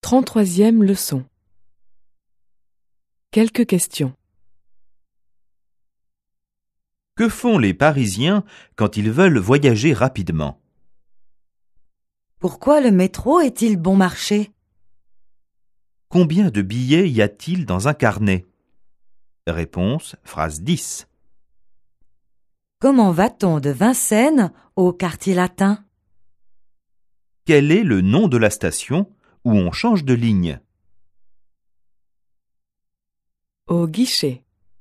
33e leçon. Quelques questions. Que font les Parisiens quand ils veulent voyager rapidement? Pourquoi le métro est-il bon marché? Combien de billets y a-t-il dans un carnet? Réponse, phrase 10. Comment va-t-on de Vincennes au quartier latin? Quel est le nom de la station où on change de ligne? Au guichet.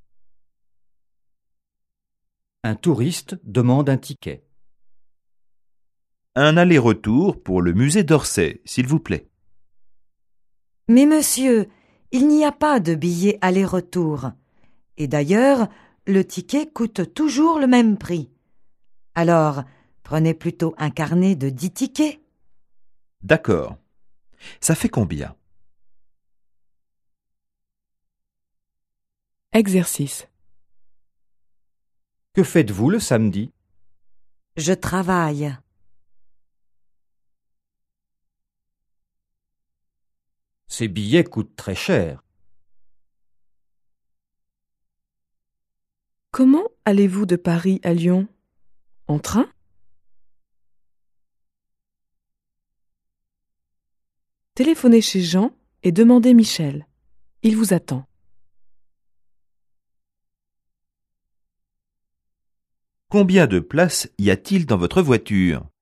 Un touriste demande un ticket. Un aller-retour pour le musée d'Orsay, s'il vous plaît. Mais monsieur, il n'y a pas de billet aller-retour. Et d'ailleurs, le ticket coûte toujours le même prix. Alors, prenez plutôt un carnet de 10 tickets. D'accord. Ça fait combien? Exercice. Que faites-vous le samedi? Je travaille. Ces billets coûtent très cher. Comment allez-vous de Paris à Lyon? En train? Téléphonez chez Jean et demandez Michel. Il vous attend. Combien de places y a-t-il dans votre voiture?